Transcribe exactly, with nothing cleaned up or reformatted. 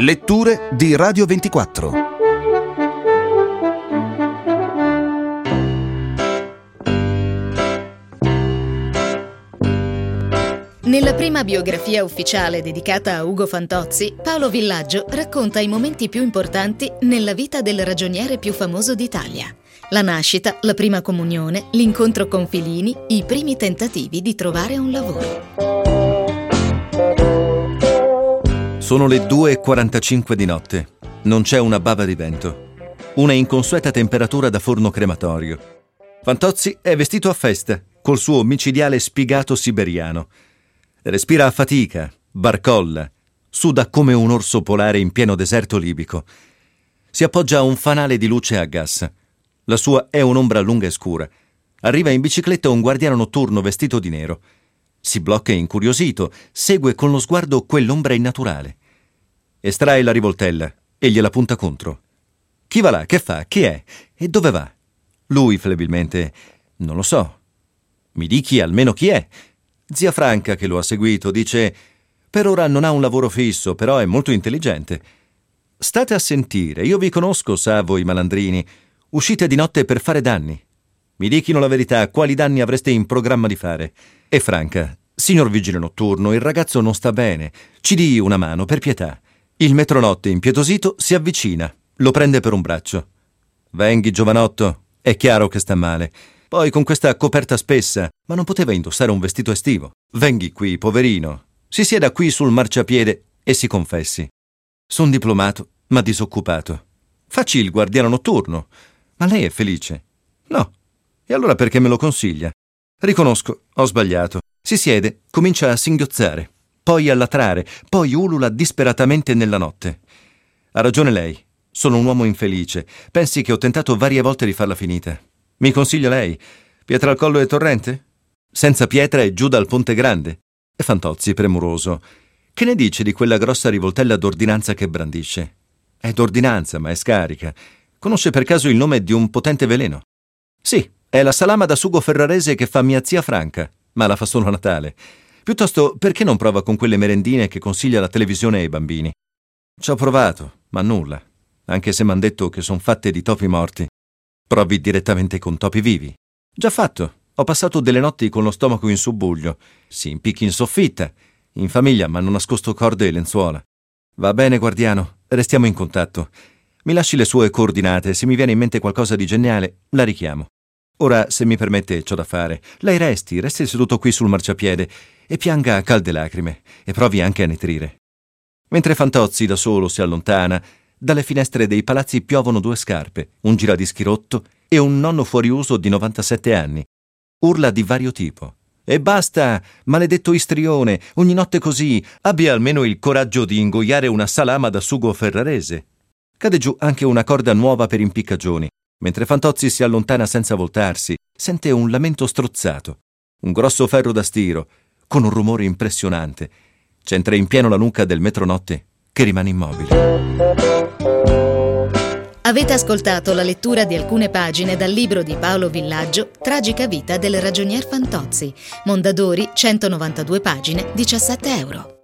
Letture di Radio ventiquattro. Nella prima biografia ufficiale dedicata a Ugo Fantozzi, Paolo Villaggio racconta i momenti più importanti nella vita del ragioniere più famoso d'Italia. La nascita, la prima comunione, l'incontro con Filini, i primi tentativi di trovare un lavoro. Sono le due e quarantacinque di notte. Non c'è una bava di vento. Una inconsueta temperatura da forno crematorio. Fantozzi è vestito a festa, col suo micidiale spigato siberiano. Respira a fatica, barcolla, suda come un orso polare in pieno deserto libico. Si appoggia a un fanale di luce a gas. La sua è un'ombra lunga e scura. Arriva in bicicletta un guardiano notturno vestito di nero. Si blocca incuriosito, segue con lo sguardo quell'ombra innaturale. Estrae la rivoltella e gliela punta contro. Chi va là? Che fa? Chi è? E dove va? Lui, flebilmente, non lo so. Mi dichi almeno chi è? Zia Franca, che lo ha seguito, dice: per ora non ha un lavoro fisso, però è molto intelligente. State a sentire, io vi conosco, sa, voi malandrini. Uscite di notte per fare danni. Mi dichino la verità, quali danni avreste in programma di fare? E Franca: signor vigile notturno, il ragazzo non sta bene. Ci dia una mano, per pietà. Il metronotte, impietosito, si avvicina. Lo prende per un braccio. Venghi, giovanotto. È chiaro che sta male. Poi con questa coperta spessa, ma non poteva indossare un vestito estivo. Venghi qui, poverino. Si sieda qui sul marciapiede e si confessi. Son diplomato, ma disoccupato. Facci il guardiano notturno. Ma lei è felice? No. E allora perché me lo consiglia? Riconosco, ho sbagliato. Si siede, comincia a singhiozzare, poi a latrare, poi ulula disperatamente nella notte. Ha ragione lei. Sono un uomo infelice. Pensi che ho tentato varie volte di farla finita. Mi consiglia lei? Pietra al Collo e Torrente? Senza pietra e giù dal Ponte Grande? E Fantozzi, premuroso: che ne dice di quella grossa rivoltella d'ordinanza che brandisce? È d'ordinanza, ma è scarica. Conosce per caso il nome di un potente veleno? Sì, è la salama da sugo ferrarese che fa mia zia Franca, ma la fa solo a Natale. Piuttosto, perché non prova con quelle merendine che consiglia la televisione ai bambini? Ci ho provato, ma nulla. Anche se m'han detto che son fatte di topi morti. Provi direttamente con topi vivi. Già fatto. Ho passato delle notti con lo stomaco in subbuglio. Si impicchi in soffitta. In famiglia m'hanno nascosto corde e lenzuola. Va bene, guardiano, restiamo in contatto. Mi lasci le sue coordinate, se mi viene in mente qualcosa di geniale, la richiamo. Ora, se mi permette, c'ho da fare. Lei resti, resti seduto qui sul marciapiede e pianga a calde lacrime e provi anche a nitrire. Mentre Fantozzi da solo si allontana, dalle finestre dei palazzi piovono due scarpe, un giradischi rotto e un nonno fuori uso di novantasette anni. Urla di vario tipo. E basta, maledetto istrione, ogni notte così, abbia almeno il coraggio di ingoiare una salama da sugo ferrarese. Cade giù anche una corda nuova per impiccagioni. Mentre Fantozzi si allontana senza voltarsi, sente un lamento strozzato. Un grosso ferro da stiro, con un rumore impressionante. C'entra in pieno la nuca del metronotte, che rimane immobile. Avete ascoltato la lettura di alcune pagine dal libro di Paolo Villaggio, Tragica vita del ragionier Fantozzi. Mondadori, centonovantadue pagine, diciassette euro.